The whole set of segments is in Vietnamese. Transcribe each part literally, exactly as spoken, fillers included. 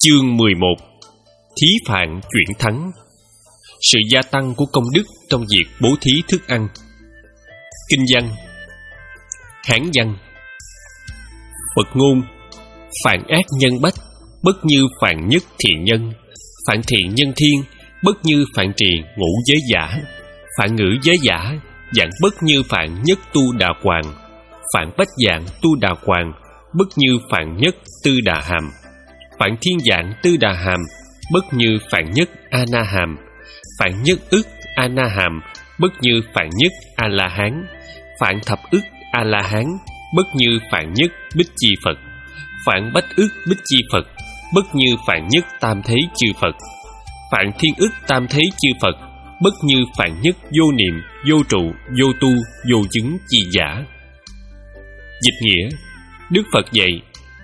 Chương mười một. Thí phạn chuyển thắng. Sự gia tăng của công đức trong việc bố thí thức ăn. Kinh văn. Hán văn. Phật ngôn: phạn ác nhân bách, bất như phạn nhất thiện nhân. Phạn thiện nhân thiên, bất như phạn trì ngũ giới giả. Phạn ngữ giới giả, dạng bất như phạn nhất tu đà hoàng. Phạn bách dạng tu đà hoàng, bất như phạn nhất tư đà hàm. Phạn thiên dạng tư đà hàm, bất như phạn nhất a na hàm. Phạn nhất ức a na hàm, bất như phạn nhất a la hán. Phạn thập ức a la hán, bất như phạn nhất bích chi Phật. Phạn bách ức bích chi Phật, bất như phạn nhất tam thế chư Phật. Phạn thiên ức tam thế chư Phật, bất như phạn nhất vô niệm, vô trụ, vô tu, vô chứng chi giả. Dịch nghĩa: Đức Phật dạy,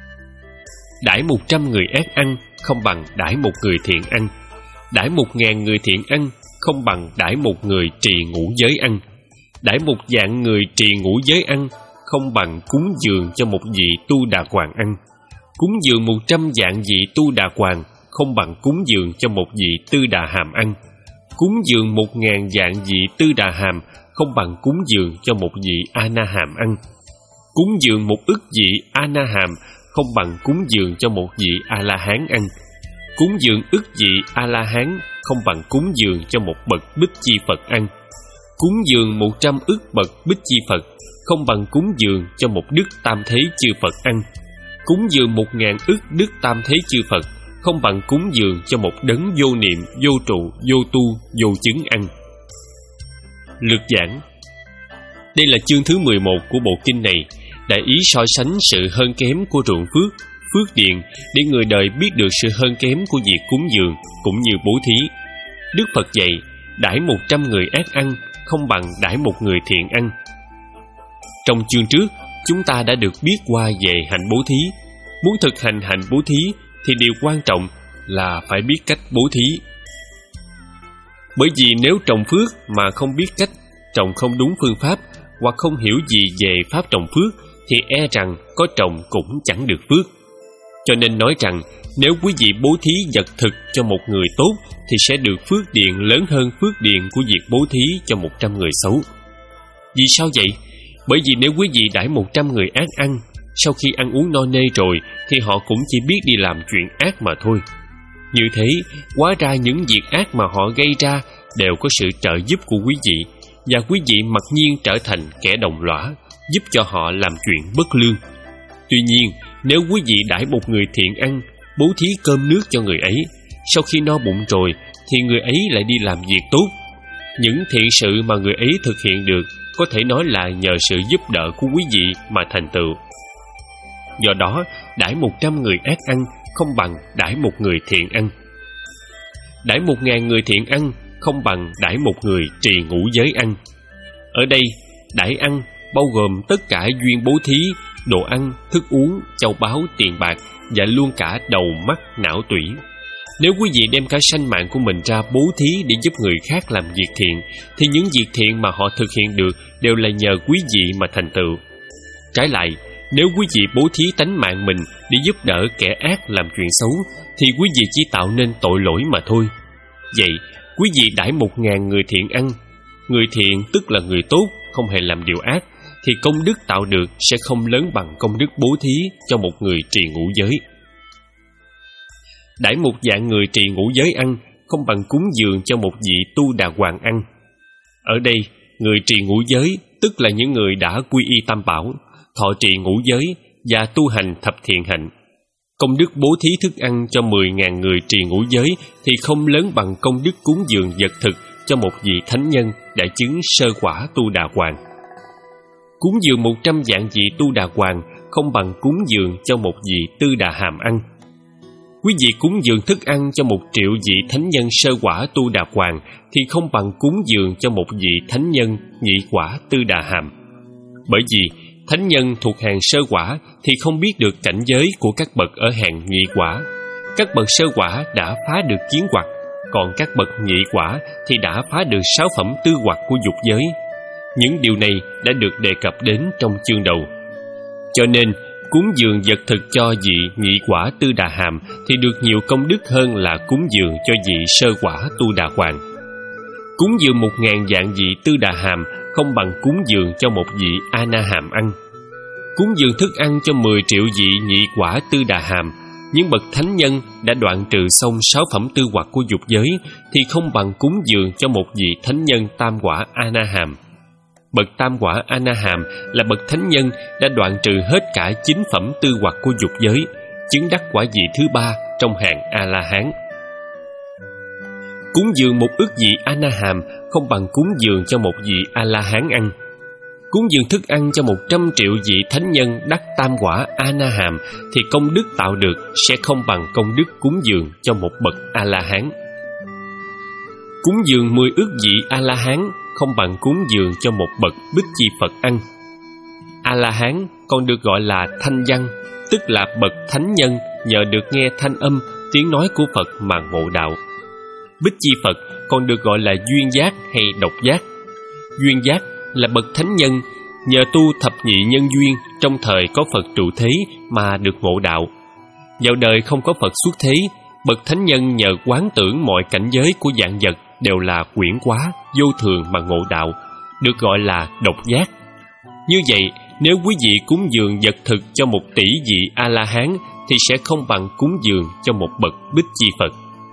đãi một trăm người ác ăn không bằng đãi một người thiện ăn. Đãi một ngàn người thiện ăn không bằng đãi một người trì ngũ giới ăn. Đãi một vạn người trì ngũ giới ăn không bằng cúng dường cho một vị tu đà hoàng ăn. Cúng dường một trăm vạn vị tu đà hoàng không bằng cúng dường cho một vị tư đà hàm ăn. Cúng dường một ngàn vạn vị tư đà hàm không bằng cúng dường cho một vị a na hàm ăn. Cúng dường một ức vị a na hàm không bằng cúng dường cho một vị a la hán ăn. Cúng dường ức vị a la hán không bằng cúng dường cho một bậc bích chi Phật ăn. Cúng dường một trăm ức bậc bích chi Phật không bằng cúng dường cho một đức tam thế chư Phật ăn. Cúng dường một ngàn ức đức tam thế chư Phật không bằng cúng dường cho một đấng vô niệm, vô trụ, vô tu, vô chứng ăn. Lược giảng. Đây là chương thứ mười một của bộ kinh này, đại ý so sánh sự hơn kém của ruộng phước, phước điền để người đời biết được sự hơn kém của việc cúng dường cũng như bố thí. Đức Phật dạy, đãi một trăm người ác ăn không bằng đãi một người thiện ăn. Trong chương trước, chúng ta đã được biết qua về hạnh bố thí. Muốn thực hành hạnh bố thí thì điều quan trọng là phải biết cách bố thí. Bởi vì nếu trồng phước mà không biết cách, trồng không đúng phương pháp hoặc không hiểu gì về pháp trồng phước thì e rằng có trồng cũng chẳng được phước. Cho nên nói rằng nếu quý vị bố thí vật thực cho một người tốt thì sẽ được phước điền lớn hơn phước điền của việc bố thí cho một trăm người xấu. Vì sao vậy? Bởi vì nếu quý vị đãi một trăm người ác ăn, sau khi ăn uống no nê rồi thì họ cũng chỉ biết đi làm chuyện ác mà thôi. Như thế, hóa ra những việc ác mà họ gây ra đều có sự trợ giúp của quý vị, và quý vị mặc nhiên trở thành kẻ đồng lõa, giúp cho họ làm chuyện bất lương. Tuy nhiên, nếu quý vị đãi một người thiện ăn, bố thí cơm nước cho người ấy, sau khi no bụng rồi thì người ấy lại đi làm việc tốt. Những thiện sự mà người ấy thực hiện được có thể nói là nhờ sự giúp đỡ của quý vị mà thành tựu. Do đó, đãi một trăm người ác ăn không bằng đãi một người thiện ăn. Đãi một ngàn người thiện ăn không bằng đãi một người trì ngũ giới ăn. Ở đây, đãi ăn bao gồm tất cả duyên bố thí, đồ ăn, thức uống, châu báu, tiền bạc và luôn cả đầu, mắt, não tủy. Nếu quý vị đem cả sanh mạng của mình ra bố thí để giúp người khác làm việc thiện thì những việc thiện mà họ thực hiện được đều là nhờ quý vị mà thành tựu. Trái lại, nếu quý vị bố thí tánh mạng mình để giúp đỡ kẻ ác làm chuyện xấu thì quý vị chỉ tạo nên tội lỗi mà thôi. Vậy, quý vị đãi một ngàn người thiện ăn. Người thiện tức là người tốt, không hề làm điều ác, thì công đức tạo được sẽ không lớn bằng công đức bố thí cho một người trì ngũ giới. Đãi một vạn người trì ngũ giới ăn không bằng cúng dường cho một vị tu đà hoàng ăn. Ở đây, người trì ngũ giới tức là những người đã quy y tam bảo, thọ trì ngũ giới và tu hành thập thiện hạnh. Công đức bố thí thức ăn cho mười ngàn người trì ngũ giới thì không lớn bằng công đức cúng dường vật thực cho một vị thánh nhân đã chứng sơ quả tu đà hoàng. Cúng dường một trăm vạn vị tu đà hoàng không bằng cúng dường cho một vị tư đà hàm ăn. Quý vị cúng dường thức ăn cho một triệu vị thánh nhân sơ quả tu đà hoàng thì không bằng cúng dường cho một vị thánh nhân nhị quả tư đà hàm. Bởi vì thánh nhân thuộc hàng sơ quả thì không biết được cảnh giới của các bậc ở hàng nhị quả. Các bậc sơ quả đã phá được kiến hoặc, còn các bậc nhị quả thì đã phá được sáu phẩm tư hoặc của dục giới. Những điều này đã được đề cập đến trong chương đầu. Cho nên, cúng dường vật thực cho vị nhị quả Tư Đà Hàm thì được nhiều công đức hơn là cúng dường cho vị sơ quả Tu Đà Hoàng. Cúng dường một ngàn vạn vị Tư Đà Hàm không bằng cúng dường cho một vị A Na Hàm ăn. Cúng dường thức ăn cho mười triệu vị nhị quả Tư Đà Hàm, những bậc thánh nhân đã đoạn trừ xong sáu phẩm tư hoặc của dục giới thì không bằng cúng dường cho một vị thánh nhân tam quả A Na Hàm. Bậc tam quả A Na Hàm là bậc thánh nhân đã đoạn trừ hết cả chín phẩm tư hoặc của dục giới, chứng đắc quả vị thứ ba trong hàng A La Hán. Cúng dường một ức vị A Na Hàm không bằng cúng dường cho một vị A La Hán ăn. Cúng dường thức ăn cho một trăm triệu vị thánh nhân đắc tam quả A Na Hàm thì công đức tạo được sẽ không bằng công đức cúng dường cho một bậc A La Hán. Cúng dường mười ức vị A La Hán không bằng cúng dường cho một bậc Bích Chi Phật ăn. A La Hán còn được gọi là thanh văn, tức là bậc thánh nhân nhờ được nghe thanh âm tiếng nói của Phật mà ngộ đạo. Bích Chi Phật còn được gọi là duyên giác hay độc giác. Duyên giác là bậc thánh nhân nhờ tu thập nhị nhân duyên trong thời có Phật trụ thế mà được ngộ đạo. Vào đời không có Phật xuất thế, bậc thánh nhân nhờ quán tưởng mọi cảnh giới của vạn vật đều là quyển quá, vô thường mà ngộ đạo, được gọi là độc giác. Như vậy, nếu quý vị cúng dường vật thực cho một tỷ vị A La Hán thì sẽ không bằng cúng dường cho một bậc Bích Chi Phật.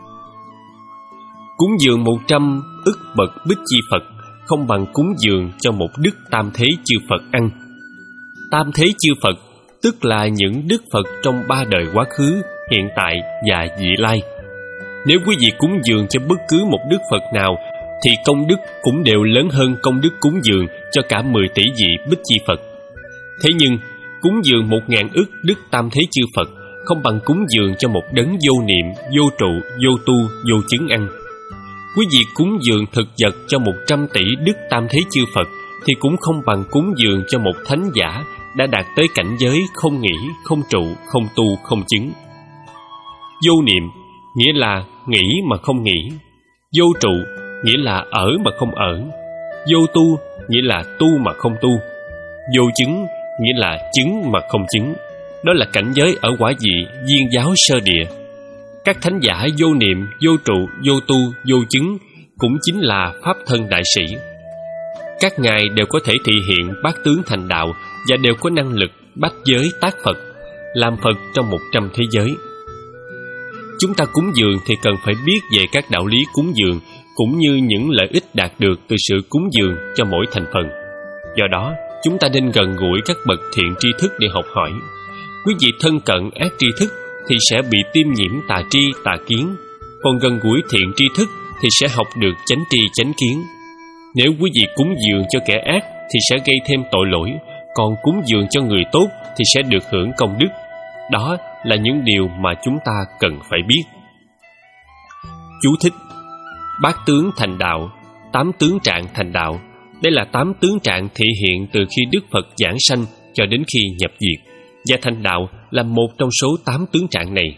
Cúng dường một trăm ức bậc Bích Chi Phật không bằng cúng dường cho một đức tam thế chư Phật ăn. Tam thế chư Phật tức là những đức Phật trong ba đời quá khứ, hiện tại và vị lai. Nếu quý vị cúng dường cho bất cứ một đức Phật nào thì công đức cũng đều lớn hơn công đức cúng dường cho cả mười tỷ vị Bích Chi Phật. Thế nhưng, cúng dường một ngàn ức đức tam thế chư Phật không bằng cúng dường cho một đấng vô niệm, vô trụ, vô tu, vô chứng ăn. Quý vị cúng dường thực vật cho một trăm tỷ đức tam thế chư Phật thì cũng không bằng cúng dường cho một thánh giả đã đạt tới cảnh giới không nghĩ, không trụ, không tu, không chứng. Vô niệm nghĩa là nghĩ mà không nghĩ, vô trụ nghĩa là ở mà không ở, vô tu nghĩa là tu mà không tu, vô chứng nghĩa là chứng mà không chứng. Đó là cảnh giới ở quả vị viên giáo sơ địa. Các thánh giả vô niệm, vô trụ, vô tu, vô chứng cũng chính là pháp thân đại sĩ. Các ngài đều có thể thị hiện bát tướng thành đạo và đều có năng lực bách giới tác Phật, làm Phật trong một trăm thế giới. Chúng ta cúng dường thì cần phải biết về các đạo lý cúng dường cũng như những lợi ích đạt được từ sự cúng dường cho mỗi thành phần. Do đó, chúng ta nên gần gũi các bậc thiện tri thức để học hỏi. Quý vị thân cận ác tri thức thì sẽ bị tiêm nhiễm tà tri tà kiến, còn gần gũi thiện tri thức thì sẽ học được chánh tri chánh kiến. Nếu quý vị cúng dường cho kẻ ác thì sẽ gây thêm tội lỗi, còn cúng dường cho người tốt thì sẽ được hưởng công đức. Đó là những điều mà chúng ta cần phải biết. Chú thích: Bát tướng thành đạo, tám tướng trạng thành đạo. Đây là tám tướng trạng thể hiện từ khi Đức Phật giảng sanh cho đến khi nhập diệt, và thành đạo là một trong số tám tướng trạng này.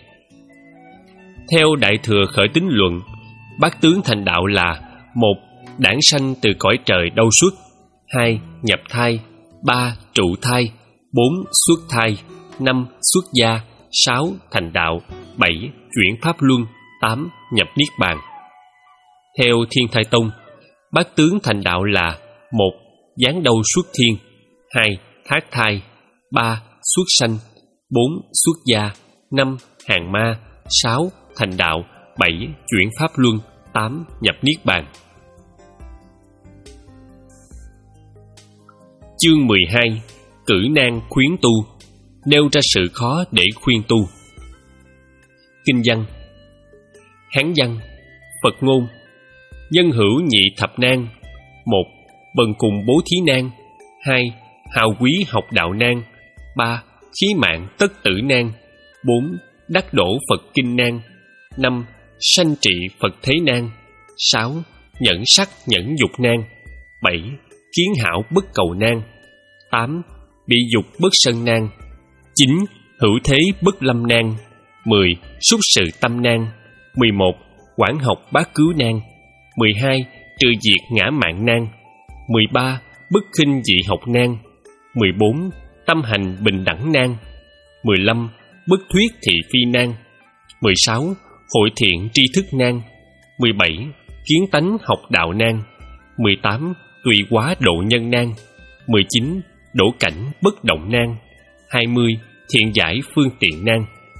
Theo Đại Thừa Khởi Tín Luận, bát tướng thành đạo là: một. Đản sanh từ cõi trời đau xuất. Hai. Nhập thai. Ba. Trụ thai. Bốn. Xuất thai. Năm. Xuất gia. Sáu. Thành đạo. Bảy. Chuyển pháp luân. Tám. Nhập niết bàn. Theo Thiên Thai Tông, bát tướng thành đạo là: một. Giáng đầu xuất thiên. Hai. Thác thai. Ba. Xuất sanh. Bốn. Xuất gia. Năm. Hàng ma. Sáu. Thành đạo. Bảy. Chuyển pháp luân. Tám. Nhập niết bàn. Chương mười hai. Cử nan khuyến tu. Nêu ra sự khó để khuyên tu. Kinh văn. Hán văn. Phật ngôn. Nhân hữu nhị thập nan. Một. Bần cùng bố thí nan. Hai. Hào quý học đạo nan. Ba. Khí mạng tất tử nan. Bốn. Đắc đổ Phật kinh nan. Năm. Sanh trị Phật thế nan. Sáu. Nhẫn sắc nhẫn dục nan. Bảy. Kiến hảo bất cầu nan. Tám. Bị dục bất sân nan. Chín. Hữu thế bất lâm nan. Mười. Súc sự tâm nan. Mười một. Quảng học bát cứu nan. Mười hai. Trừ diệt ngã mạng nan. Mười ba. Bất khinh dị học nan. Mười bốn. Tâm hành bình đẳng nan. mười lăm. Bất thuyết thị phi nan. mười sáu. Hội thiện tri thức nan. mười bảy. Kiến tánh học đạo nan. mười tám. Tùy quá độ nhân nan. mười chín. Đổ cảnh bất động nan. hai mươi. Thiện giải phương tiện nan.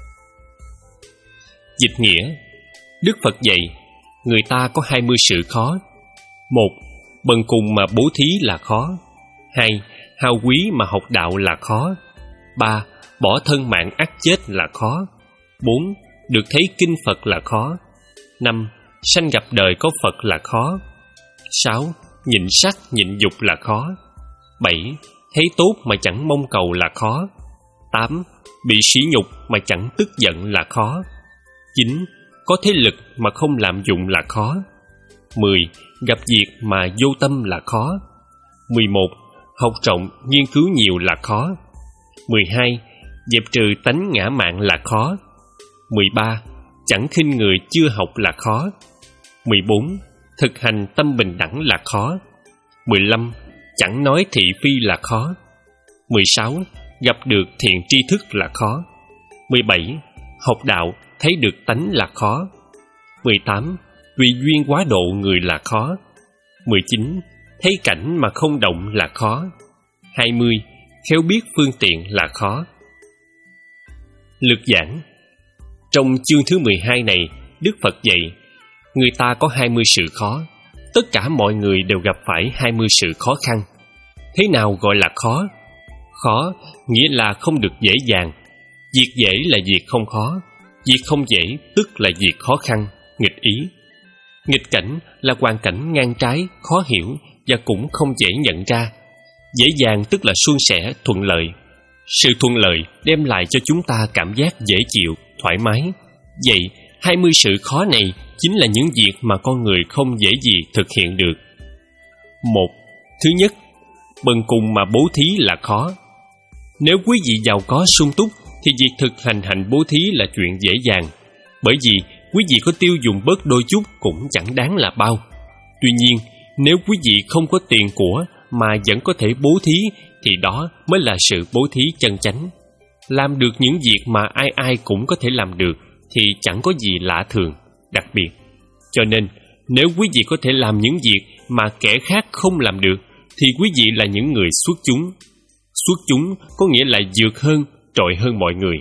Dịch nghĩa. Đức Phật dạy người ta có hai mươi sự khó. Một. Bần cùng mà bố thí là khó. Hai. Hao quý mà học đạo là khó. Ba. Bỏ thân mạng ắt chết là khó. Bốn. Được thấy kinh Phật là khó. Năm. Sanh gặp đời có Phật là khó. Sáu. Nhịn sắc nhịn dục là khó. Bảy. Thấy tốt mà chẳng mong cầu là khó. Tám. Bị sỉ nhục mà chẳng tức giận là khó. Chín. Có thế lực mà không lạm dụng là khó. Mười. Gặp việc mà vô tâm là khó. Mười một. Học rộng nghiên cứu nhiều là khó. Mười hai. Dẹp trừ tánh ngã mạn là khó. Mười ba. Chẳng khinh người chưa học là khó. Mười bốn. Thực hành tâm bình đẳng là khó. Mười lăm. Chẳng nói thị phi là khó. Mười sáu. Gặp được thiện tri thức là khó. Mười bảy. Học đạo thấy được tánh là khó. Mười tám. Tùy duyên quá độ người là khó. Mười chín. Thấy cảnh mà không động là khó. Hai mươi. Khéo biết phương tiện là khó. Lược giảng. Trong chương thứ mười hai này, Đức Phật dạy người ta có hai mươi sự khó. Tất cả mọi người đều gặp phải hai mươi sự khó khăn. Thế nào gọi là khó? Khó nghĩa là không được dễ dàng. Việc dễ là việc không khó. Việc không dễ tức là việc khó khăn, nghịch ý. Nghịch cảnh là hoàn cảnh ngang trái, khó hiểu và cũng không dễ nhận ra. Dễ dàng tức là suôn sẻ, thuận lợi. Sự thuận lợi đem lại cho chúng ta cảm giác dễ chịu, thoải mái. Vậy, hai mươi sự khó này chính là những việc mà con người không dễ gì thực hiện được. Một. Thứ nhất, bần cùng mà bố thí là khó. Nếu quý vị giàu có sung túc thì việc thực hành hành bố thí là chuyện dễ dàng. Bởi vì quý vị có tiêu dùng bớt đôi chút cũng chẳng đáng là bao. Tuy nhiên, nếu quý vị không có tiền của mà vẫn có thể bố thí thì đó mới là sự bố thí chân chánh. Làm được những việc mà ai ai cũng có thể làm được thì chẳng có gì lạ thường, đặc biệt. Cho nên, nếu quý vị có thể làm những việc mà kẻ khác không làm được thì quý vị là những người xuất chúng. Xuất chúng có nghĩa là vượt hơn, trội hơn mọi người.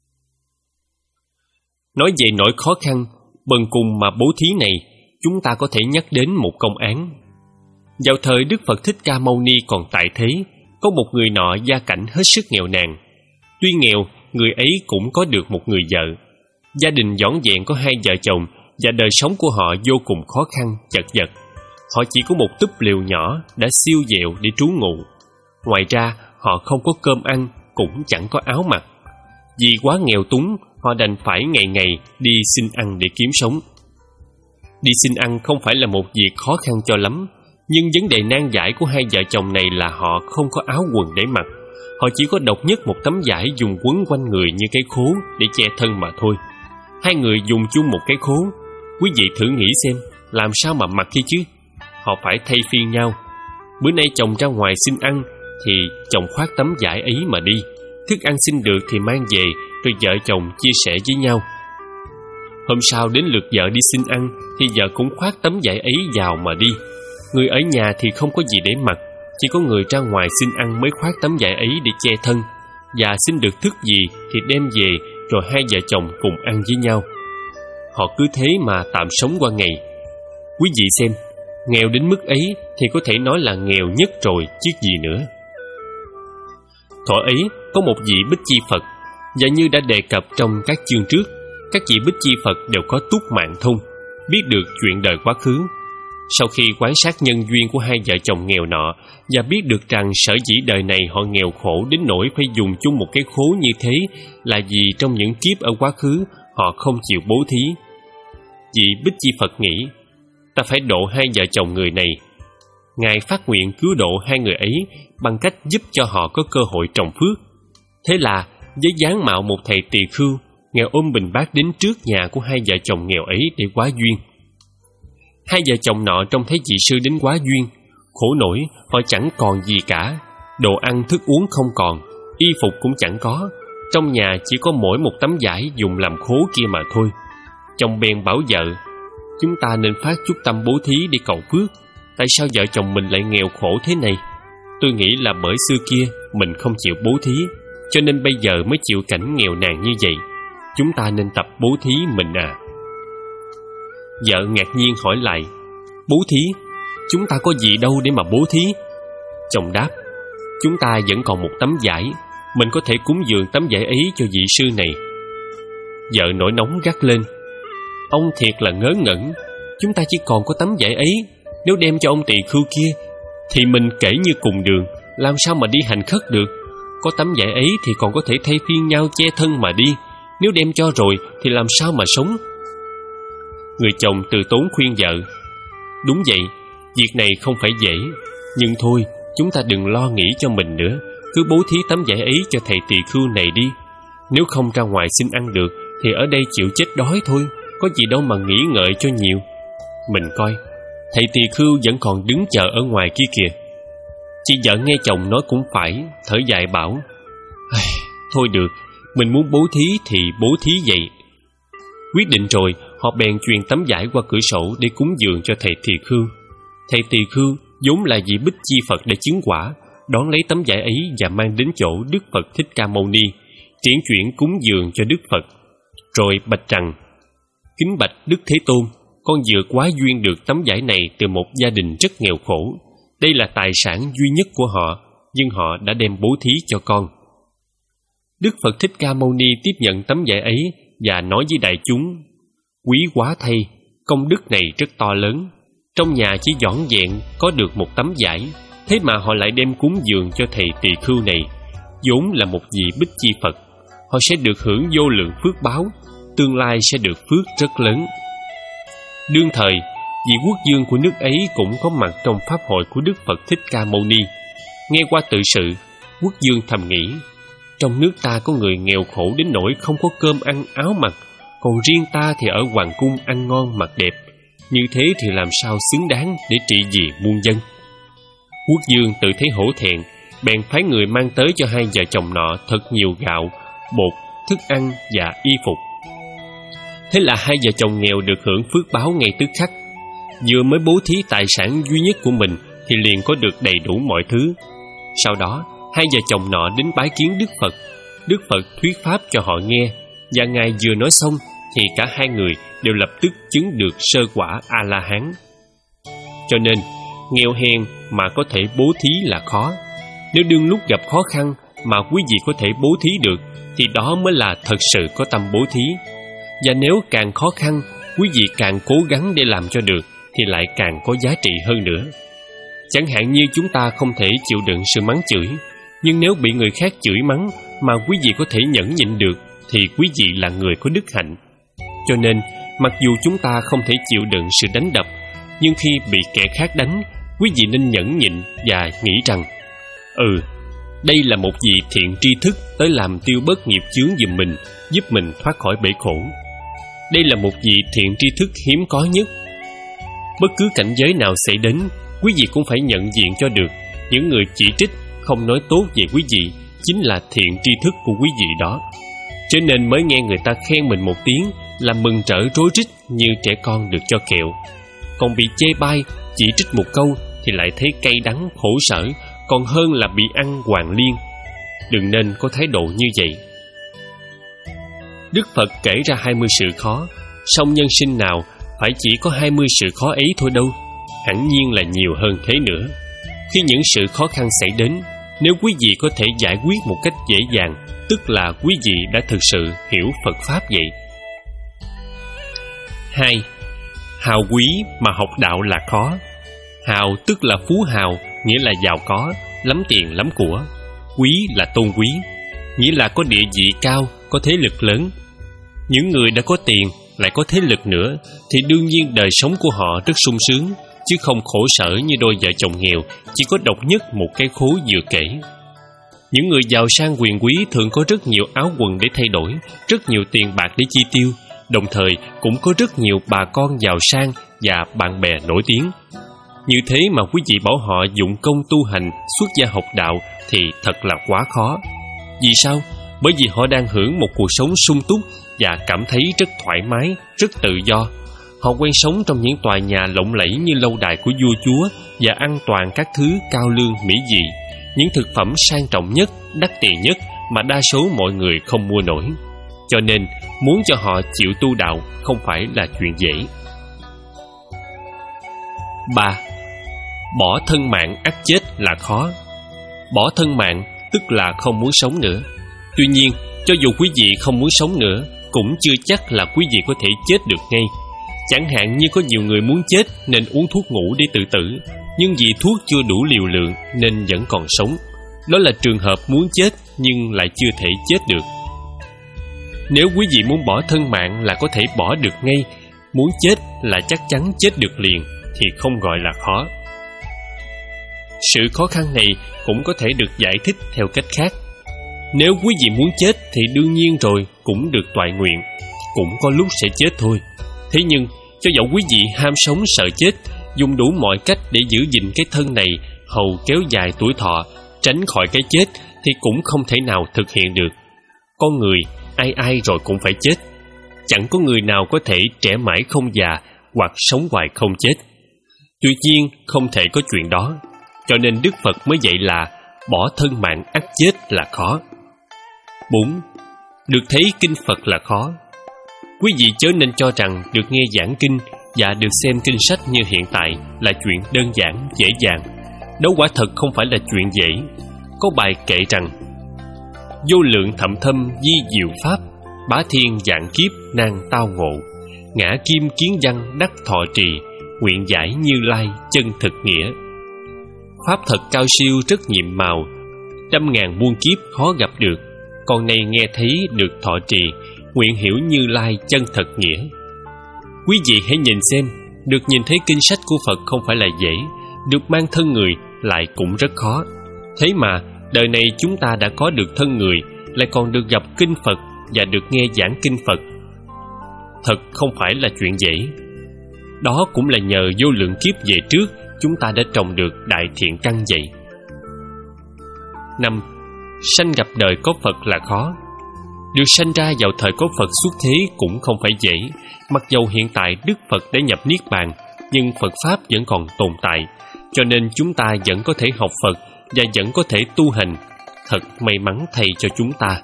Nói về nỗi khó khăn, bần cùng mà bố thí này, chúng ta có thể nhắc đến một công án. Vào thời Đức Phật Thích Ca Mâu Ni còn tại thế, có một người nọ gia cảnh hết sức nghèo nàn. Tuy nghèo, người ấy cũng có được một người vợ. Gia đình vỏn vẹn có hai vợ chồng và đời sống của họ vô cùng khó khăn, chật vật. Họ chỉ có một túp lều nhỏ đã siêu vẹo để trú ngụ. Ngoài ra, họ không có cơm ăn, cũng chẳng có áo mặc. Vì quá nghèo túng, họ đành phải ngày ngày đi xin ăn để kiếm sống. Đi xin ăn không phải là một việc khó khăn cho lắm, nhưng vấn đề nan giải của hai vợ chồng này là họ không có áo quần để mặc. Họ chỉ có độc nhất một tấm vải dùng quấn quanh người như cái khố để che thân mà thôi. Hai người dùng chung một cái khố. Quý vị thử nghĩ xem, làm sao mà mặc kia chứ? Họ phải thay phiên nhau. Bữa nay chồng ra ngoài xin ăn thì chồng khoác tấm vải ấy mà đi. Thức ăn xin được thì mang về, rồi vợ chồng chia sẻ với nhau. Hôm sau đến lượt vợ đi xin ăn thì vợ cũng khoác tấm vải ấy vào mà đi. Người ở nhà thì không có gì để mặc, chỉ có người ra ngoài xin ăn mới khoác tấm vải ấy để che thân. Và xin được thức gì thì đem về, rồi hai vợ chồng cùng ăn với nhau. Họ cứ thế mà tạm sống qua ngày. Quý vị xem, nghèo đến mức ấy thì có thể nói là nghèo nhất rồi chứ gì nữa. Thuở ấy có một vị Bích Chi Phật, và như đã đề cập trong các chương trước, các vị Bích Chi Phật đều có túc mạng thông, biết được chuyện đời quá khứ. Sau khi quan sát nhân duyên của hai vợ chồng nghèo nọ và biết được rằng sở dĩ đời này họ nghèo khổ đến nỗi phải dùng chung một cái khố như thế là vì trong những kiếp ở quá khứ họ không chịu bố thí. Vị Bích Chi Phật nghĩ, ta phải độ hai vợ chồng người này. Ngài phát nguyện cứu độ hai người ấy bằng cách giúp cho họ có cơ hội trồng phước. Thế là với dáng mạo một thầy tỳ khưu, Ngài ôm bình bát đến trước nhà của hai vợ chồng nghèo ấy để hóa duyên. Hai vợ chồng nọ trông thấy vị sư đến hóa duyên, khổ nổi họ chẳng còn gì cả, đồ ăn thức uống không còn, y phục cũng chẳng có, Trong nhà chỉ có mỗi một tấm vải dùng làm khố kia mà thôi. Chồng bèn bảo vợ, chúng ta nên phát chút tâm bố thí để cầu phước. Tại sao vợ chồng mình lại nghèo khổ thế này? Tôi nghĩ là bởi xưa kia mình không chịu bố thí, cho nên bây giờ mới chịu cảnh nghèo nàn như vậy. Chúng ta nên tập bố thí mình à. Vợ ngạc nhiên hỏi lại, bố thí? Chúng ta có gì đâu để mà bố thí? Chồng đáp, chúng ta vẫn còn một tấm vải, mình có thể cúng dường tấm vải ấy cho vị sư này. Vợ nổi nóng gắt lên, ông thiệt là ngớ ngẩn, chúng ta chỉ còn có tấm vải ấy. Nếu đem cho ông tỳ khưu kia thì mình kể như cùng đường, làm sao mà đi hành khất được? Có tấm vải ấy thì còn có thể thay phiên nhau che thân mà đi, nếu đem cho rồi thì làm sao mà sống? Người chồng từ tốn khuyên vợ, đúng vậy, việc này không phải dễ, nhưng thôi, chúng ta đừng lo nghĩ cho mình nữa, cứ bố thí tấm vải ấy cho thầy tỳ khưu này đi. Nếu không ra ngoài xin ăn được thì ở đây chịu chết đói thôi, có gì đâu mà nghĩ ngợi cho nhiều. Mình coi, thầy tỳ khưu vẫn còn đứng chờ ở ngoài kia kìa. Chị vợ nghe chồng nói cũng phải, thở dài bảo, thôi được, mình muốn bố thí thì bố thí vậy. Quyết định rồi, họ bèn truyền tấm vải qua cửa sổ để cúng dường cho thầy tỳ khưu. Thầy tỳ khưu vốn là vị bích chi Phật để chứng quả, đón lấy tấm vải ấy và mang đến chỗ Đức Phật Thích Ca Mâu Ni, triển chuyển cúng dường cho Đức Phật, rồi bạch rằng, kính bạch Đức Thế Tôn, con vừa quá duyên được tấm vải này từ một gia đình rất nghèo khổ. Đây là tài sản duy nhất của họ, nhưng họ đã đem bố thí cho con. Đức Phật Thích Ca Mâu Ni tiếp nhận tấm vải ấy và nói với đại chúng, quý quá thay, công đức này rất to lớn. Trong nhà chỉ vỏn vẹn có được một tấm vải, thế mà họ lại đem cúng dường cho thầy tỳ khưu này, vốn là một vị bích chi Phật. Họ sẽ được hưởng vô lượng phước báo, tương lai sẽ được phước rất lớn. Đương thời, vị quốc vương của nước ấy cũng có mặt trong pháp hội của Đức Phật Thích Ca Mâu Ni. Nghe qua tự sự, quốc vương thầm nghĩ, trong nước ta có người nghèo khổ đến nỗi không có cơm ăn áo mặc, còn riêng ta thì ở hoàng cung ăn ngon mặc đẹp, như thế thì làm sao xứng đáng để trị vì muôn dân. Quốc vương tự thấy hổ thẹn, bèn phái người mang tới cho hai vợ chồng nọ thật nhiều gạo, bột, thức ăn và y phục. Thế là hai vợ chồng nghèo được hưởng phước báo ngay tức khắc. Vừa mới bố thí tài sản duy nhất của mình thì liền có được đầy đủ mọi thứ. Sau đó, hai vợ chồng nọ đến bái kiến Đức Phật. Đức Phật thuyết pháp cho họ nghe, và Ngài vừa nói xong thì cả hai người đều lập tức chứng được sơ quả A-la-hán. Cho nên, nghèo hèn mà có thể bố thí là khó. Nếu đương lúc gặp khó khăn mà quý vị có thể bố thí được thì đó mới là thật sự có tâm bố thí. Và nếu càng khó khăn, quý vị càng cố gắng để làm cho được thì lại càng có giá trị hơn nữa. Chẳng hạn như chúng ta không thể chịu đựng sự mắng chửi, nhưng nếu bị người khác chửi mắng mà quý vị có thể nhẫn nhịn được thì quý vị là người có đức hạnh. Cho nên, mặc dù chúng ta không thể chịu đựng sự đánh đập, nhưng khi bị kẻ khác đánh, quý vị nên nhẫn nhịn và nghĩ rằng, Ừ, đây là một vị thiện tri thức tới làm tiêu bớt nghiệp chướng giùm mình, giúp mình thoát khỏi bể khổ. Đây là một vị thiện tri thức hiếm có nhất. Bất cứ cảnh giới nào xảy đến, quý vị cũng phải nhận diện cho được những người chỉ trích, không nói tốt về quý vị chính là thiện tri thức của quý vị đó. Cho nên mới nghe người ta khen mình một tiếng là mừng rỡ rối rít như trẻ con được cho kẹo. Còn bị chê bai, chỉ trích một câu thì lại thấy cay đắng khổ sở, còn hơn là bị ăn hoàng liên. Đừng nên có thái độ như vậy. Đức Phật kể ra hai mươi sự khó, song nhân sinh nào phải chỉ có hai mươi sự khó ấy thôi đâu, hẳn nhiên là nhiều hơn thế nữa. Khi những sự khó khăn xảy đến, nếu quý vị có thể giải quyết một cách dễ dàng, tức là quý vị đã thực sự hiểu Phật Pháp vậy. Hai. Hào quý mà học đạo là khó. Hào tức là phú hào, nghĩa là giàu có, lắm tiền lắm của. Quý là tôn quý, nghĩa là có địa vị cao, có thế lực lớn. Những người đã có tiền lại có thế lực nữa thì đương nhiên đời sống của họ rất sung sướng, chứ không khổ sở như đôi vợ chồng nghèo chỉ có độc nhất một cái khố vừa kể. Những người giàu sang quyền quý thường có rất nhiều áo quần để thay đổi, rất nhiều tiền bạc để chi tiêu, đồng thời cũng có rất nhiều bà con giàu sang và bạn bè nổi tiếng. Như thế mà quý vị bảo họ dụng công tu hành, xuất gia học đạo thì thật là quá khó. Vì sao? bởi vì họ đang hưởng một cuộc sống sung túc và cảm thấy rất thoải mái, rất tự do. Họ quen sống trong những tòa nhà lộng lẫy như lâu đài của vua chúa và ăn toàn các thứ cao lương mỹ vị, những thực phẩm sang trọng nhất, đắt tiền nhất mà đa số mọi người không mua nổi. Cho nên, muốn cho họ chịu tu đạo không phải là chuyện dễ. ba. Bỏ thân mạng ắt chết là khó. Bỏ thân mạng tức là không muốn sống nữa. Tuy nhiên, cho dù quý vị không muốn sống nữa, cũng chưa chắc là quý vị có thể chết được ngay. Chẳng hạn như có nhiều người muốn chết nên uống thuốc ngủ để tự tử, nhưng vì thuốc chưa đủ liều lượng nên vẫn còn sống. Đó là trường hợp muốn chết nhưng lại chưa thể chết được. Nếu quý vị muốn bỏ thân mạng là có thể bỏ được ngay, muốn chết là chắc chắn chết được liền, thì không gọi là khó. Sự khó khăn này cũng có thể được giải thích theo cách khác. Nếu quý vị muốn chết thì đương nhiên rồi, cũng được toại nguyện, cũng có lúc sẽ chết thôi. Thế nhưng, cho dẫu quý vị ham sống sợ chết, dùng đủ mọi cách để giữ gìn cái thân này, hầu kéo dài tuổi thọ, tránh khỏi cái chết, thì cũng không thể nào thực hiện được. Con người, ai ai rồi cũng phải chết. Chẳng có người nào có thể trẻ mãi không già hoặc sống hoài không chết. Tuy nhiên, không thể có chuyện đó. Cho nên Đức Phật mới dạy là bỏ thân mạng ắt chết là khó. bốn. Được thấy kinh Phật là khó. Quý vị chớ nên cho rằng được nghe giảng kinh và được xem kinh sách như hiện tại là chuyện đơn giản, dễ dàng. Đó quả thật không phải là chuyện dễ. Có bài kệ rằng: vô lượng thậm thâm di diệu pháp, bá thiên vạn kiếp nan tao ngộ, ngã kim kiến văn đắc thọ trì, nguyện giải Như Lai chân thực nghĩa. Pháp thật cao siêu rất nhiệm màu, trăm ngàn muôn kiếp khó gặp được, còn này nghe thấy được thọ trì, nguyện hiểu Như Lai chân thật nghĩa. Quý vị hãy nhìn xem, được nhìn thấy kinh sách của Phật không phải là dễ, được mang thân người lại cũng rất khó. Thế mà đời này chúng ta đã có được thân người, lại còn được gặp kinh Phật và được nghe giảng kinh Phật. Thật không phải là chuyện dễ. Đó cũng là nhờ vô lượng kiếp về trước chúng ta đã trồng được đại thiện căn vậy. năm. Sanh gặp đời có Phật là khó. Được sanh ra vào thời có Phật xuất thế cũng không phải dễ. Mặc dầu hiện tại Đức Phật đã nhập Niết Bàn, nhưng Phật Pháp vẫn còn tồn tại, cho nên chúng ta vẫn có thể học Phật và vẫn có thể tu hành. Thật may mắn thay cho chúng ta.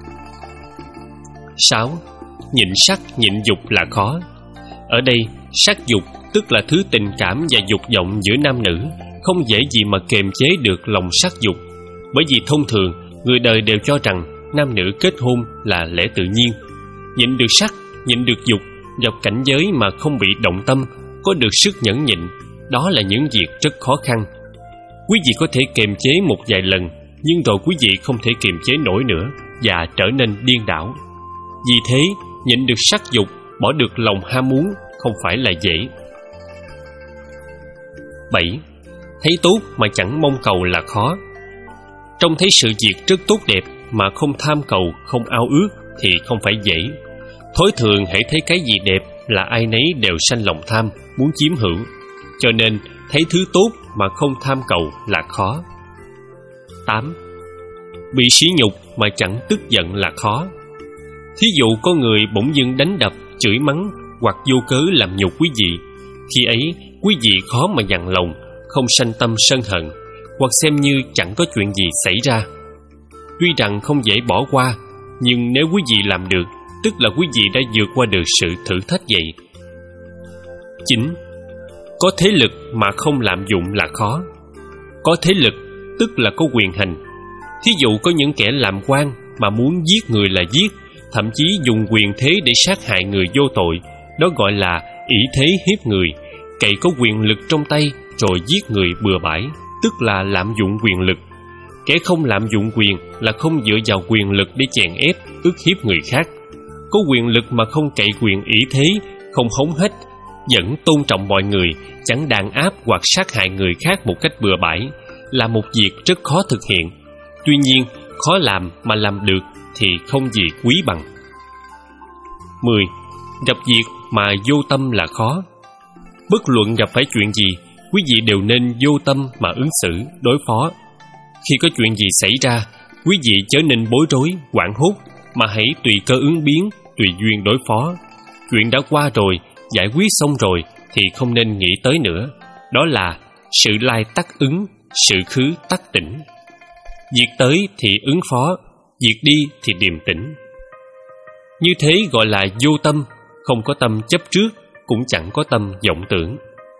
sáu. Nhịn sắc nhịn dục là khó. Ở đây, sắc dục tức là thứ tình cảm và dục vọng giữa nam nữ, không dễ gì mà kiềm chế được lòng sắc dục. Bởi vì thông thường, người đời đều cho rằng nam nữ kết hôn là lẽ tự nhiên. Nhịn được sắc, nhịn được dục, vào cảnh giới mà không bị động tâm, có được sức nhẫn nhịn, đó là những việc rất khó khăn. Quý vị có thể kiềm chế một vài lần, nhưng rồi quý vị không thể kiềm chế nổi nữa và trở nên điên đảo. Vì thế, nhịn được sắc dục, bỏ được lòng ham muốn không phải là dễ. bảy. Thấy tốt mà chẳng mong cầu là khó. Trông thấy sự việc rất tốt đẹp mà không tham cầu, không ao ước thì không phải dễ. Thói thường hãy thấy cái gì đẹp là ai nấy đều sanh lòng tham, muốn chiếm hữu. Cho nên thấy thứ tốt mà không tham cầu là khó. tám. Bị sỉ nhục mà chẳng tức giận là khó. Thí dụ có người bỗng dưng đánh đập, chửi mắng hoặc vô cớ làm nhục quý vị, khi ấy quý vị khó mà dằn lòng, không sanh tâm sân hận, hoặc xem như chẳng có chuyện gì xảy ra. Tuy rằng không dễ bỏ qua, nhưng nếu quý vị làm được, tức là quý vị đã vượt qua được sự thử thách vậy. chín. Có thế lực mà không lạm dụng là khó. Có thế lực tức là có quyền hành. Thí dụ có những kẻ làm quan mà muốn giết người là giết, thậm chí dùng quyền thế để sát hại người vô tội, đó gọi là ỷ thế hiếp người, cậy có quyền lực trong tay rồi giết người bừa bãi, tức là lạm dụng quyền lực. Kẻ không lạm dụng quyền là không dựa vào quyền lực để chèn ép, ức hiếp người khác. Có quyền lực mà không cậy quyền ỷ thế, không hống hách, vẫn tôn trọng mọi người, chẳng đàn áp hoặc sát hại người khác một cách bừa bãi, là một việc rất khó thực hiện. Tuy nhiên, khó làm mà làm được thì không gì quý bằng. mười. Gặp việc mà vô tâm là khó. Bất luận gặp phải chuyện gì, quý vị đều nên vô tâm mà ứng xử, đối phó. Khi có chuyện gì xảy ra, quý quý vị chớ nên bối rối, hoảng hốt, mà hãy tùy cơ ứng biến, tùy duyên đối phó. Chuyện đã qua rồi, giải quyết xong rồi thì không nên nghĩ tới nữa. Đó là sự lai tắc ứng, sự khứ tắc tỉnh. Việc tới thì ứng phó, việc đi thì điềm tĩnh. Như thế gọi là vô tâm, không có tâm chấp trước, cũng chẳng có tâm vọng tưởng.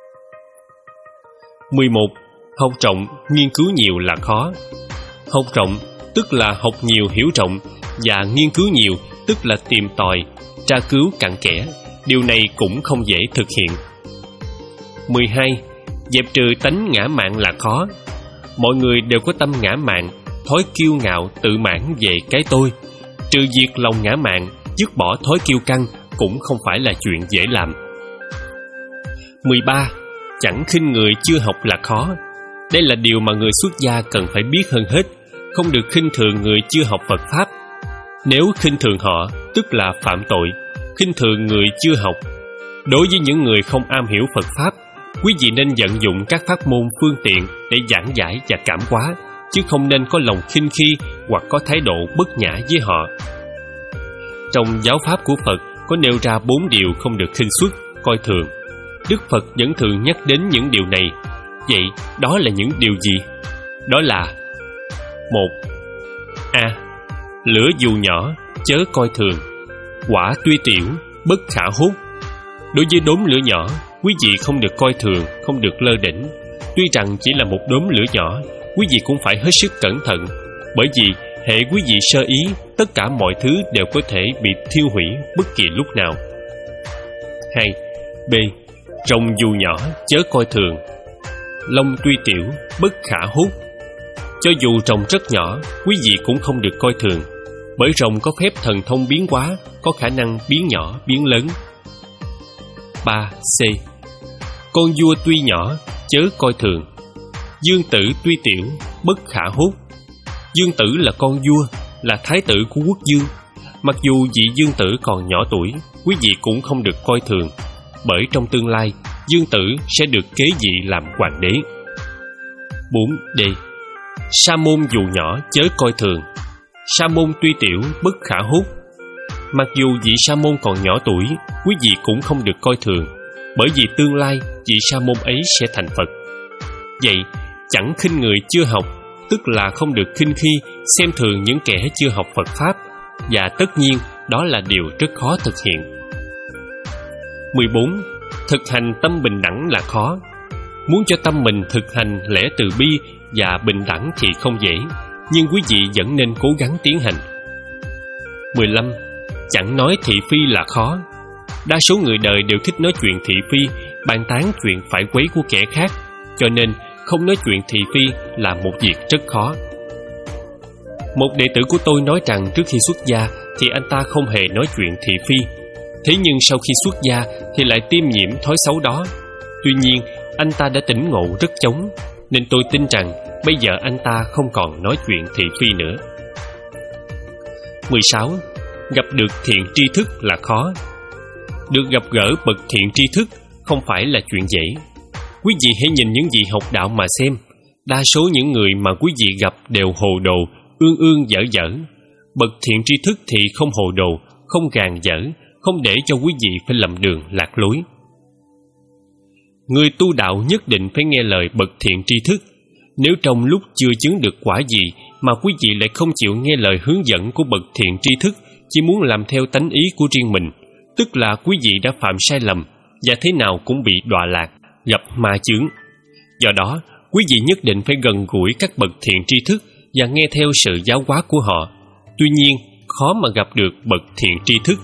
mười một. Học rộng, nghiên cứu nhiều là khó. Học rộng tức là học nhiều hiểu rộng, và nghiên cứu nhiều tức là tìm tòi, tra cứu cặn kẽ. Điều này cũng không dễ thực hiện. mười hai. Dẹp trừ tánh ngã mạn là khó. Mọi người đều có tâm ngã mạn, thói kiêu ngạo tự mãn về cái tôi. Trừ diệt lòng ngã mạn, dứt bỏ thói kiêu căng cũng không phải là chuyện dễ làm. mười ba. Chẳng khinh người chưa học là khó. Đây là điều mà người xuất gia cần phải biết hơn hết. Không được khinh thường người chưa học Phật Pháp. Nếu khinh thường họ, tức là phạm tội. Khinh thường người chưa học. Đối với những người không am hiểu Phật Pháp, quý vị nên vận dụng các pháp môn phương tiện để giảng giải và cảm hóa, chứ không nên có lòng khinh khi hoặc có thái độ bất nhã với họ. Trong giáo pháp của Phật có nêu ra bốn điều không được khinh suất, coi thường. Đức Phật vẫn thường nhắc đến những điều này. Vậy đó là những điều gì? Đó là: một. A. Lửa dù nhỏ, chớ coi thường. Quả tuy tiểu, bất khả hút. Đối với đốm lửa nhỏ, quý vị không được coi thường, không được lơ đễnh. Tuy rằng chỉ là một đốm lửa nhỏ, quý vị cũng phải hết sức cẩn thận, bởi vì hễ quý vị sơ ý, tất cả mọi thứ đều có thể bị thiêu hủy bất kỳ lúc nào. Hai. B. Rồng dù nhỏ, chớ coi thường. Lông tuy tiểu, bất khả hút. Cho dù rồng rất nhỏ, quý vị cũng không được coi thường, bởi rồng có phép thần thông biến hóa, có khả năng biến nhỏ biến lớn. Ba. C. Con vua tuy nhỏ, chớ coi thường. Dương tử tuy tiểu, bất khả hút. Dương tử là con vua, là thái tử của quốc dương. Mặc dù vị dương tử còn nhỏ tuổi, quý vị cũng không được coi thường, bởi trong tương lai, dương tử sẽ được kế vị làm hoàng đế. Bốn. D. Sa môn dù nhỏ, chớ coi thường. Sa môn tuy tiểu, bất khả hút. Mặc dù vị sa môn còn nhỏ tuổi, quý vị cũng không được coi thường, bởi vì tương lai vị sa môn ấy sẽ thành Phật. Vậy, chẳng khinh người chưa học, tức là không được khinh khi xem thường những kẻ chưa học Phật Pháp, và tất nhiên đó là điều rất khó thực hiện. mười bốn. Thực hành tâm bình đẳng là khó. Muốn cho tâm mình thực hành lẽ từ bi và bình đẳng thì không dễ, nhưng quý vị vẫn nên cố gắng tiến hành. mười lăm. Chẳng nói thị phi là khó. Đa số người đời đều thích nói chuyện thị phi, bàn tán chuyện phải quấy của kẻ khác, cho nên không nói chuyện thị phi là một việc rất khó. Một đệ tử của tôi nói rằng trước khi xuất gia thì anh ta không hề nói chuyện thị phi. Thế nhưng sau khi xuất gia thì lại tiêm nhiễm thói xấu đó. Tuy nhiên, anh ta đã tỉnh ngộ rất chóng, nên tôi tin rằng bây giờ anh ta không còn nói chuyện thị phi nữa. mười sáu. Gặp được thiện tri thức là khó. Được gặp gỡ bậc thiện tri thức không phải là chuyện dễ. Quý vị hãy nhìn những vị học đạo mà xem. Đa số những người mà quý vị gặp đều hồ đồ, ương ương dở dở. Bậc thiện tri thức thì không hồ đồ, không gàn dở, không để cho quý vị phải lầm đường lạc lối. Người tu đạo nhất định phải nghe lời bậc thiện tri thức. Nếu trong lúc chưa chứng được quả gì mà quý vị lại không chịu nghe lời hướng dẫn của bậc thiện tri thức, chỉ muốn làm theo tánh ý của riêng mình, tức là quý vị đã phạm sai lầm và thế nào cũng bị đọa lạc, gặp ma chướng. Do đó, quý vị nhất định phải gần gũi các bậc thiện tri thức và nghe theo sự giáo hóa của họ. Tuy nhiên, khó mà gặp được bậc thiện tri thức.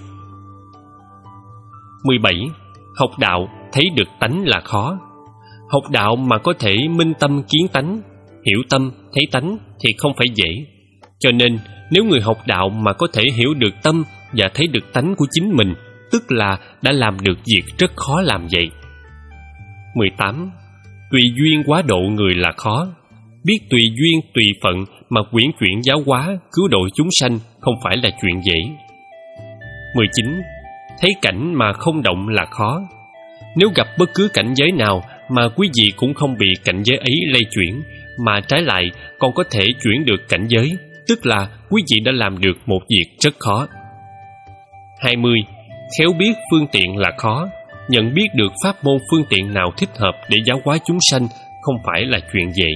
mười bảy. Học đạo thấy được tánh là khó. Học đạo mà có thể minh tâm kiến tánh, hiểu tâm thấy tánh thì không phải dễ. Cho nên, nếu người học đạo mà có thể hiểu được tâm và thấy được tánh của chính mình, tức là đã làm được việc rất khó làm vậy. mười tám. Tùy duyên quá độ người là khó. Biết tùy duyên tùy phận mà quyển chuyển giáo hóa, cứu độ chúng sanh không phải là chuyện dễ. mười chín. Thấy cảnh mà không động là khó. Nếu gặp bất cứ cảnh giới nào mà quý vị cũng không bị cảnh giới ấy lay chuyển, mà trái lại còn có thể chuyển được cảnh giới, tức là quý vị đã làm được một việc rất khó. Hai mươi. Khéo biết phương tiện là khó. Nhận biết được pháp môn phương tiện nào thích hợp để giáo hóa chúng sanh không phải là chuyện dễ.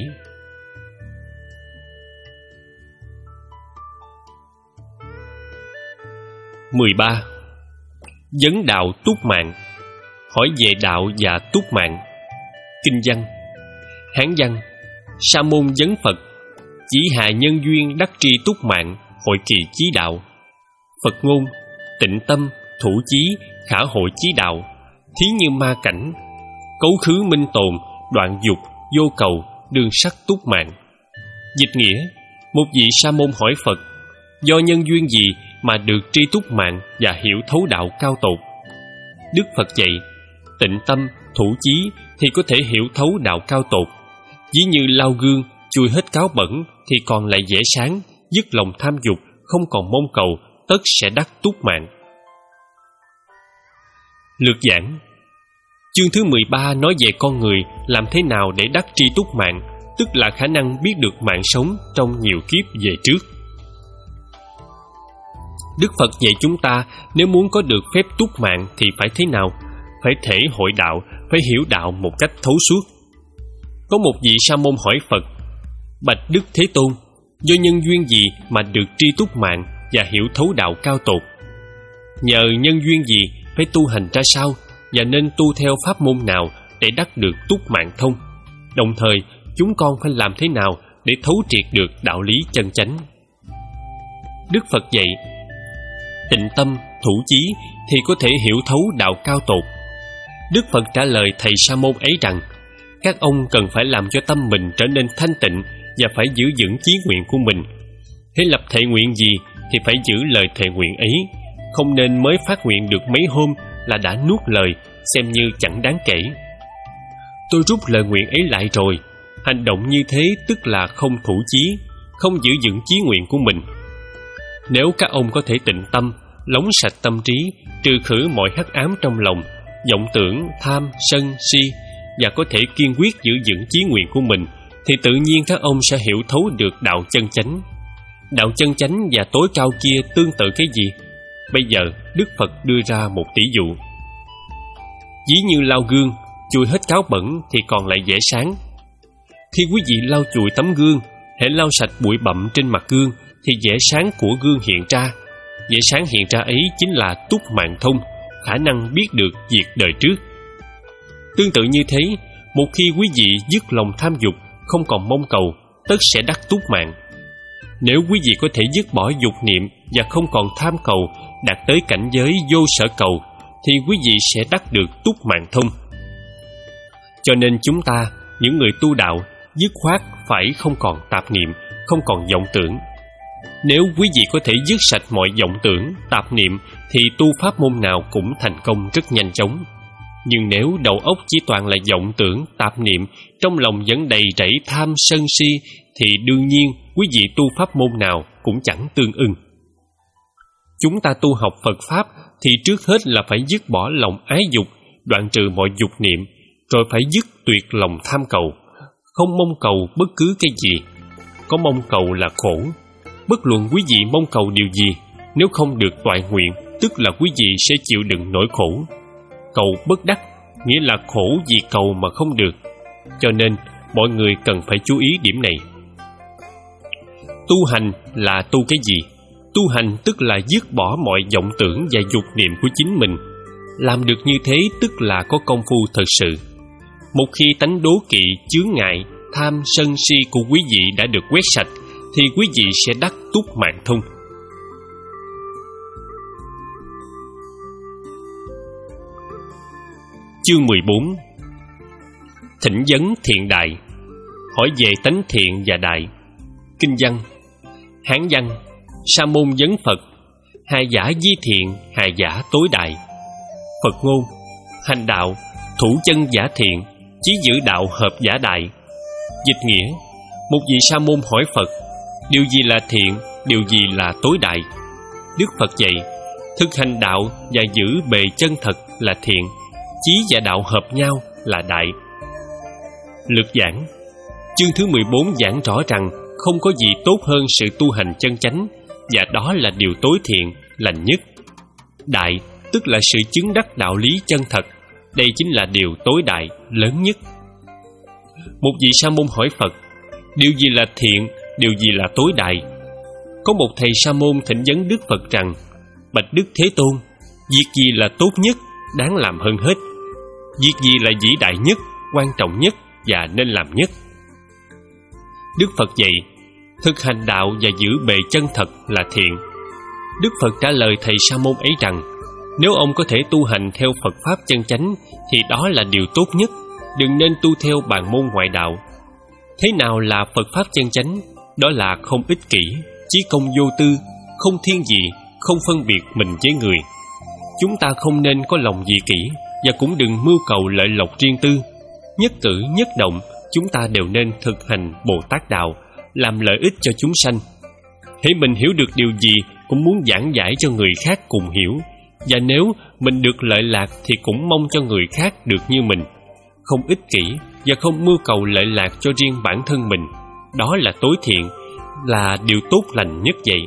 mười ba. Vấn đạo túc mạng. Hỏi về đạo và túc mạng. Kinh văn. Hán văn. Sa môn vấn Phật. Chỉ hà nhân duyên đắc tri túc mạng, hội kỳ chí đạo. Phật ngôn. Tịnh tâm, thủ chí, khả hội chí đạo. Thí như ma cảnh. Cấu khứ minh tồn, đoạn dục, vô cầu, đường sắc túc mạng. Dịch nghĩa. Một vị sa môn hỏi Phật, do nhân duyên gì mà được tri túc mạng và hiểu thấu đạo cao tột? Đức Phật dạy, tịnh tâm, thủ chí thì có thể hiểu thấu đạo cao tột. Ví như lau gương, chùi hết cáo bẩn thì còn lại vẻ sáng, dứt lòng tham dục, không còn mong cầu, tất sẽ đắc túc mạng. Lược giảng. Chương thứ mười ba nói về con người làm thế nào để đắc tri túc mạng, tức là khả năng biết được mạng sống trong nhiều kiếp về trước. Đức Phật dạy chúng ta nếu muốn có được phép túc mạng thì phải thế nào? Phải thể hội đạo, phải hiểu đạo một cách thấu suốt. Có một vị sa môn hỏi Phật, bạch Đức Thế Tôn, do nhân duyên gì mà được tri túc mạng và hiểu thấu đạo cao tột? Nhờ nhân duyên gì, phải tu hành ra sao, và nên tu theo pháp môn nào để đắc được túc mạng thông? Đồng thời, chúng con phải làm thế nào để thấu triệt được đạo lý chân chánh? Đức Phật dạy, tịnh tâm, thủ chí thì có thể hiểu thấu đạo cao tột. Đức Phật trả lời thầy sa môn ấy rằng, các ông cần phải làm cho tâm mình trở nên thanh tịnh và phải giữ vững chí nguyện của mình. Hễ lập thệ nguyện gì thì phải giữ lời thệ nguyện ấy, không nên mới phát nguyện được mấy hôm là đã nuốt lời, xem như chẳng đáng kể. Tôi rút lời nguyện ấy lại rồi. Hành động như thế tức là không thủ chí, không giữ vững chí nguyện của mình. Nếu các ông có thể tịnh tâm, lóng sạch tâm trí, trừ khử mọi hắc ám trong lòng, vọng tưởng, tham, sân, si, và có thể kiên quyết giữ vững chí nguyện của mình, thì tự nhiên các ông sẽ hiểu thấu được đạo chân chánh. Đạo chân chánh và tối cao kia tương tự cái gì? Bây giờ Đức Phật đưa ra một tỷ dụ. Ví như lau gương, chùi hết cáo bẩn thì còn lại vẻ sáng. Khi quý vị lau chùi tấm gương, hễ lau sạch bụi bặm trên mặt gương thì vẻ sáng của gương hiện ra. Vẻ sáng hiện ra ấy chính là túc mạng thông, khả năng biết được việc đời trước. Tương tự như thế, một khi quý vị dứt lòng tham dục, không còn mong cầu, tất sẽ đắc túc mạng. Nếu quý vị có thể dứt bỏ dục niệm và không còn tham cầu, đạt tới cảnh giới vô sở cầu, thì quý vị sẽ đắc được túc mạng thông. Cho nên chúng ta, những người tu đạo, dứt khoát phải không còn tạp niệm, không còn vọng tưởng. Nếu quý vị có thể dứt sạch mọi vọng tưởng, tạp niệm, thì tu pháp môn nào cũng thành công rất nhanh chóng. Nhưng nếu đầu óc chỉ toàn là vọng tưởng, tạp niệm, trong lòng vẫn đầy rẫy tham sân si, thì đương nhiên quý vị tu pháp môn nào cũng chẳng tương ưng. Chúng ta tu học Phật Pháp thì trước hết là phải dứt bỏ lòng ái dục, đoạn trừ mọi dục niệm, rồi phải dứt tuyệt lòng tham cầu, không mong cầu bất cứ cái gì. Có mong cầu là khổ. Bất luận quý vị mong cầu điều gì, nếu không được toại nguyện, tức là quý vị sẽ chịu đựng nỗi khổ. Cầu bất đắc, nghĩa là khổ vì cầu mà không được. Cho nên, mọi người cần phải chú ý điểm này. Tu hành là tu cái gì? Tu hành tức là dứt bỏ mọi vọng tưởng và dục niệm của chính mình. Làm được như thế tức là có công phu thật sự. Một khi tánh đố kỵ, chướng ngại, tham, sân, si của quý vị đã được quét sạch, thì quý vị sẽ đắc túc mạng thông. Chương mười bốn. Thỉnh vấn thiện đại. Hỏi về tánh thiện và đại. Kinh văn. Hán văn. Sa môn vấn Phật. Hà giả di thiện, hà giả tối đại. Phật ngôn. Hành đạo, thủ chân giả thiện, chí giữ đạo hợp giả đại. Dịch nghĩa. Một vị sa môn hỏi Phật, điều gì là thiện, điều gì là tối đại? Đức Phật dạy, thực hành đạo và giữ bề chân thật là thiện, chí và đạo hợp nhau là đại. Lược giảng. Chương thứ mười bốn giảng rõ rằng không có gì tốt hơn sự tu hành chân chánh, và đó là điều tối thiện, lành nhất. Đại tức là sự chứng đắc đạo lý chân thật. Đây chính là điều tối đại, lớn nhất. Một vị sa môn hỏi Phật, điều gì là thiện, điều gì là tối đại? Có một thầy sa môn thỉnh vấn Đức Phật rằng, bạch Đức Thế Tôn, việc gì là tốt nhất, đáng làm hơn hết? Việc gì là vĩ đại nhất, quan trọng nhất và nên làm nhất? Đức Phật dạy, thực hành đạo và giữ bề chân thật là thiện. Đức Phật trả lời thầy sa môn ấy rằng, nếu ông có thể tu hành theo Phật Pháp chân chánh thì đó là điều tốt nhất, đừng nên tu theo bàn môn ngoại đạo. Thế nào là Phật Pháp chân chánh? Đó là không ích kỷ, chí công vô tư, không thiên vị, không phân biệt mình với người. Chúng ta không nên có lòng dị kỷ và cũng đừng mưu cầu lợi lộc riêng tư. Nhất cử nhất động chúng ta đều nên thực hành Bồ Tát đạo, làm lợi ích cho chúng sanh. Hễ mình hiểu được điều gì cũng muốn giảng giải cho người khác cùng hiểu, và nếu mình được lợi lạc thì cũng mong cho người khác được như mình. Không ích kỷ và không mưu cầu lợi lạc cho riêng bản thân mình, đó là tối thiện, là điều tốt lành nhất vậy.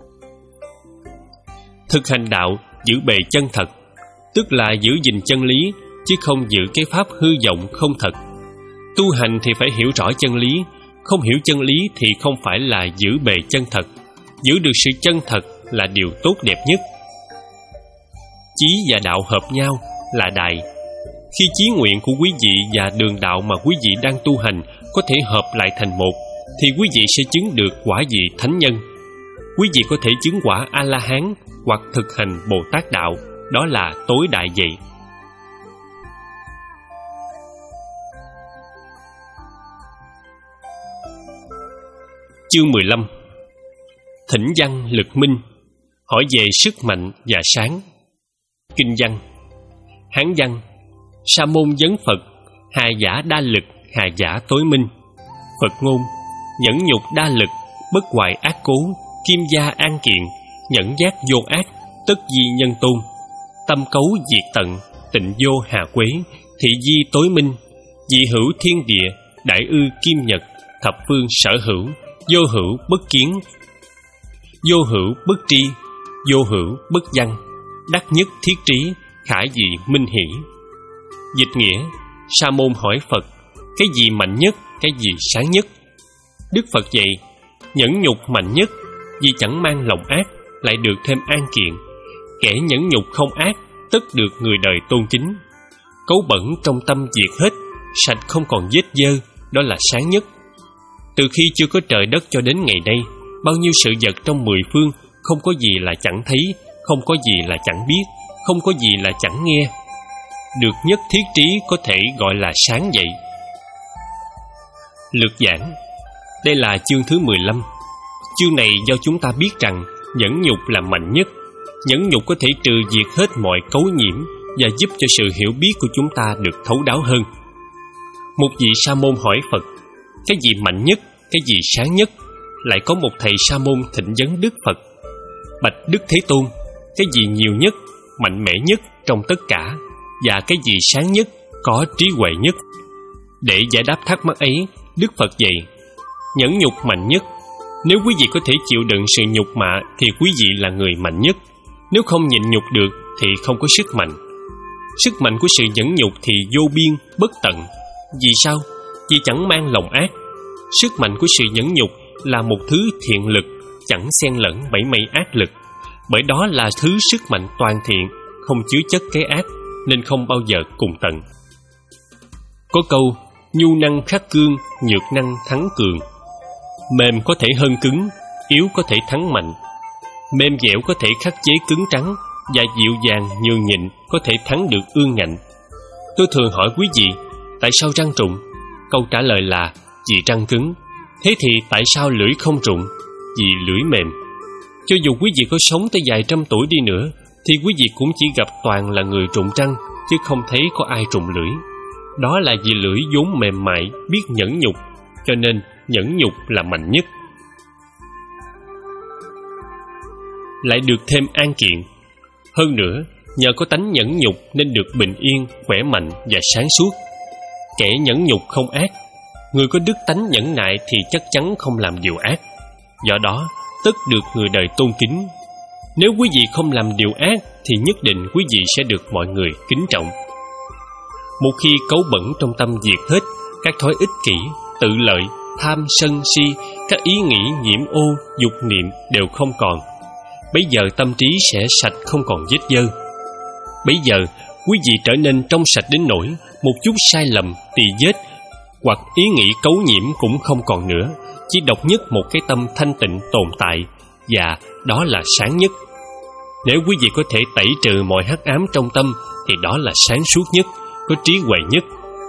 Thực hành đạo giữ bề chân thật, tức là giữ gìn chân lý, chứ không giữ cái pháp hư vọng không thật. Tu hành thì phải hiểu rõ chân lý, không hiểu chân lý thì không phải là giữ bề chân thật. Giữ được sự chân thật là điều tốt đẹp nhất. Chí và đạo hợp nhau là đại. Khi chí nguyện của quý vị và đường đạo mà quý vị đang tu hành có thể hợp lại thành một, thì quý vị sẽ chứng được quả vị thánh nhân. Quý vị có thể chứng quả A-la-hán hoặc thực hành Bồ Tát đạo, đó là tối đại vậy. Chương mười lăm. Thỉnh văn lực minh, hỏi về sức mạnh và sáng. Kinh văn. Hán văn. Sa môn vấn Phật, hà giả đa lực, hà giả tối minh. Phật ngôn. Nhẫn nhục đa lực, bất hoại ác cố, kim gia an kiện, nhẫn giác vô ác, tất di nhân tôn. Tâm cấu diệt tận, tịnh vô hà quế, thị di tối minh. Dị hữu thiên địa, đại ư kim nhật, thập phương sở hữu, vô hữu bất kiến, vô hữu bất tri, vô hữu bất văn, đắc nhất thiết trí, khả dị minh hỷ. Dịch nghĩa. Sa môn hỏi Phật, cái gì mạnh nhất, cái gì sáng nhất? Đức Phật dạy, nhẫn nhục mạnh nhất, vì chẳng mang lòng ác, lại được thêm an kiện. Kẻ nhẫn nhục không ác, tất được người đời tôn kính. Cấu bẩn trong tâm diệt hết, sạch không còn vết dơ, đó là sáng nhất. Từ khi chưa có trời đất cho đến ngày nay, bao nhiêu sự vật trong mười phương, không có gì là chẳng thấy, không có gì là chẳng biết, không có gì là chẳng nghe. Được nhất thiết trí có thể gọi là sáng vậy. Lược giảng. Đây là chương thứ mười lăm. Chương này do chúng ta biết rằng nhẫn nhục là mạnh nhất. Nhẫn nhục có thể trừ diệt hết mọi cấu nhiễm và giúp cho sự hiểu biết của chúng ta được thấu đáo hơn. Một vị sa môn hỏi Phật, cái gì mạnh nhất, cái gì sáng nhất? Lại có một thầy sa môn thỉnh vấn Đức Phật, bạch Đức Thế Tôn, cái gì nhiều nhất, mạnh mẽ nhất trong tất cả, và cái gì sáng nhất, có trí huệ nhất? Để giải đáp thắc mắc ấy, Đức Phật dạy, nhẫn nhục mạnh nhất. Nếu quý vị có thể chịu đựng sự nhục mạ thì quý vị là người mạnh nhất. Nếu không nhịn nhục được thì không có sức mạnh. Sức mạnh của sự nhẫn nhục thì vô biên, bất tận. Vì sao? Vì chẳng mang lòng ác. Sức mạnh của sự nhẫn nhục là một thứ thiện lực, chẳng xen lẫn bảy mây ác lực. Bởi đó là thứ sức mạnh toàn thiện, không chứa chất cái ác, nên không bao giờ cùng tận. Có câu, nhu năng khắc cương, nhược năng thắng cường. Mềm có thể hơn cứng, yếu có thể thắng mạnh. Mềm dẻo có thể khắc chế cứng trắng, và dịu dàng nhường nhịn có thể thắng được ương ngạnh. Tôi thường hỏi quý vị, tại sao răng rụng? Câu trả lời là vì răng cứng. Thế thì tại sao lưỡi không rụng? Vì lưỡi mềm. Cho dù quý vị có sống tới vài trăm tuổi đi nữa, thì quý vị cũng chỉ gặp toàn là người rụng răng, chứ không thấy có ai rụng lưỡi. Đó là vì lưỡi vốn mềm mại, biết nhẫn nhục, cho nên nhẫn nhục là mạnh nhất. Lại được thêm an kiện. Hơn nữa, nhờ có tánh nhẫn nhục nên được bình yên, khỏe mạnh và sáng suốt. Kẻ nhẫn nhục không ác. Người có đức tánh nhẫn nại thì chắc chắn không làm điều ác. Do đó, tất được người đời tôn kính. Nếu quý vị không làm điều ác thì nhất định quý vị sẽ được mọi người kính trọng. Một khi cấu bẩn trong tâm diệt hết, các thói ích kỷ, tự lợi, tham sân si, các ý nghĩ nhiễm ô, dục niệm đều không còn. Bấy giờ tâm trí sẽ sạch, không còn vết dơ. Bấy giờ quý vị trở nên trong sạch đến nỗi một chút sai lầm, tỳ vết hoặc ý nghĩ cấu nhiễm cũng không còn nữa. Chỉ độc nhất một cái tâm thanh tịnh tồn tại, và đó là sáng nhất. Nếu quý vị có thể tẩy trừ mọi hắc ám trong tâm thì đó là sáng suốt nhất, có trí huệ nhất.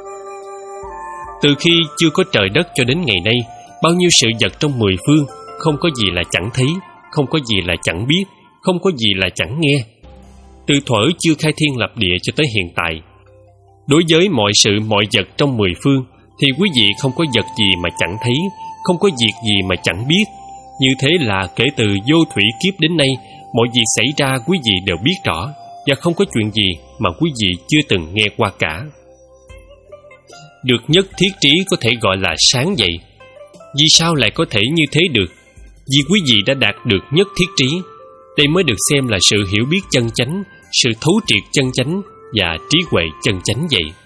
Từ khi chưa có trời đất cho đến ngày nay, bao nhiêu sự vật trong mười phương, không có gì là chẳng thấy, không có gì là chẳng biết, không có gì là chẳng nghe. Từ thuở chưa khai thiên lập địa cho tới hiện tại, đối với mọi sự mọi vật trong mười phương thì quý vị không có vật gì mà chẳng thấy, không có việc gì mà chẳng biết. Như thế là kể từ vô thủy kiếp đến nay, mọi việc xảy ra quý vị đều biết rõ, và không có chuyện gì mà quý vị chưa từng nghe qua cả. Được nhất thiết trí có thể gọi là sáng vậy. Vì sao lại có thể như thế được? Vì quý vị đã đạt được nhất thiết trí. Đây mới được xem là sự hiểu biết chân chánh, sự thấu triệt chân chánh và trí huệ chân chánh vậy.